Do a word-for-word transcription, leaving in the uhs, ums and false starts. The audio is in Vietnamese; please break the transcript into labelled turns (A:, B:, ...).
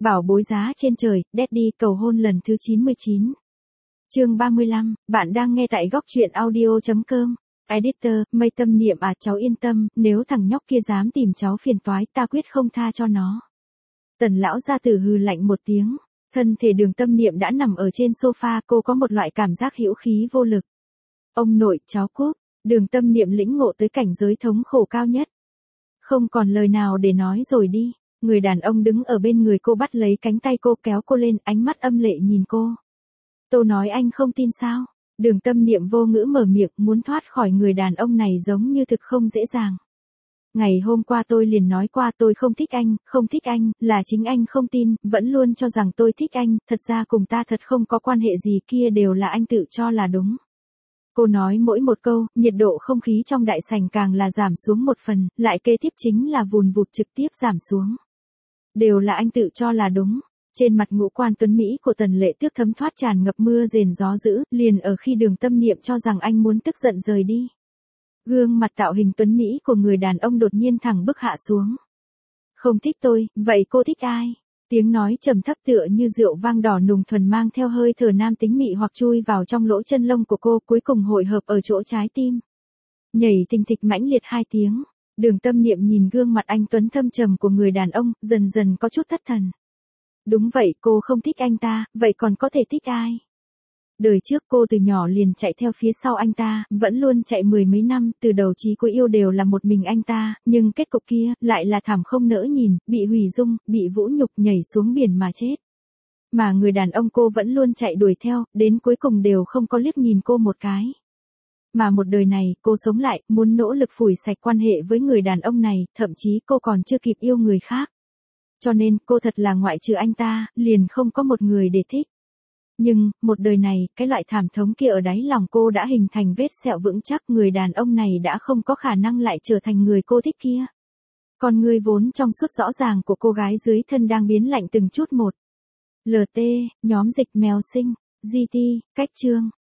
A: Bảo bối giá trên trời, Daddy cầu hôn lần thứ chín mươi chín. Chương ba mươi lăm, bạn đang nghe tại góc truyện audio chấm com. Editor, Mây Tâm Niệm à, cháu yên tâm, nếu thằng nhóc kia dám tìm cháu phiền toái, ta quyết không tha cho nó. Tần lão gia tử hừ lạnh một tiếng, thân thể Đường Tâm Niệm đã nằm ở trên sofa, cô có một loại cảm giác hữu khí vô lực. Ông nội, cháu cút. Đường Tâm Niệm lĩnh ngộ tới cảnh giới thống khổ cao nhất. Không còn lời nào để nói rồi đi. Người đàn ông đứng ở bên người cô bắt lấy cánh tay cô, kéo cô lên, ánh mắt âm lệ nhìn cô. Tôi nói anh không tin sao? Đường Tâm Niệm vô ngữ mở miệng, muốn thoát khỏi người đàn ông này giống như thực không dễ dàng. Ngày hôm qua tôi liền nói qua tôi không thích anh, không thích anh, là chính anh không tin, vẫn luôn cho rằng tôi thích anh, thật ra cùng ta thật không có quan hệ gì, kia đều là anh tự cho là đúng. Cô nói mỗi một câu, nhiệt độ không khí trong đại sảnh càng là giảm xuống một phần, lại kế tiếp chính là vùn vụt trực tiếp giảm xuống. Đều là anh tự cho là đúng. Trên mặt ngũ quan tuấn Mỹ của Tần Lệ Tước thấm thoát tràn ngập mưa rền gió dữ, liền ở khi Đường Tâm Niệm cho rằng anh muốn tức giận rời đi. Gương mặt tạo hình tuấn Mỹ của người đàn ông đột nhiên thẳng bức hạ xuống. Không thích tôi, vậy cô thích ai? Tiếng nói trầm thấp tựa như rượu vang đỏ nùng thuần mang theo hơi thở nam tính mị hoặc chui vào trong lỗ chân lông của cô, cuối cùng hội hợp ở chỗ trái tim. Nhảy tình thịch mãnh liệt hai tiếng. Đường Tâm Niệm nhìn gương mặt anh tuấn thâm trầm của người đàn ông, dần dần có chút thất thần. Đúng vậy, cô không thích anh ta, vậy còn có thể thích ai? Đời trước cô từ nhỏ liền chạy theo phía sau anh ta, vẫn luôn chạy mười mấy năm, từ đầu chí cuối yêu đều là một mình anh ta, nhưng kết cục kia, lại là thảm không nỡ nhìn, bị hủy dung, bị vũ nhục, nhảy xuống biển mà chết. Mà người đàn ông cô vẫn luôn chạy đuổi theo, đến cuối cùng đều không có liếc nhìn cô một cái. Mà một đời này, cô sống lại, muốn nỗ lực phủi sạch quan hệ với người đàn ông này, thậm chí cô còn chưa kịp yêu người khác. Cho nên, cô thật là ngoại trừ anh ta, liền không có một người để thích. Nhưng, một đời này, cái loại thảm thống kia ở đáy lòng cô đã hình thành vết sẹo vững chắc, người đàn ông này đã không có khả năng lại trở thành người cô thích kia. Còn người vốn trong suốt rõ ràng của cô gái dưới thân đang biến lạnh từng chút một. lờ tê, nhóm dịch mèo sinh, giê tê, cách chương.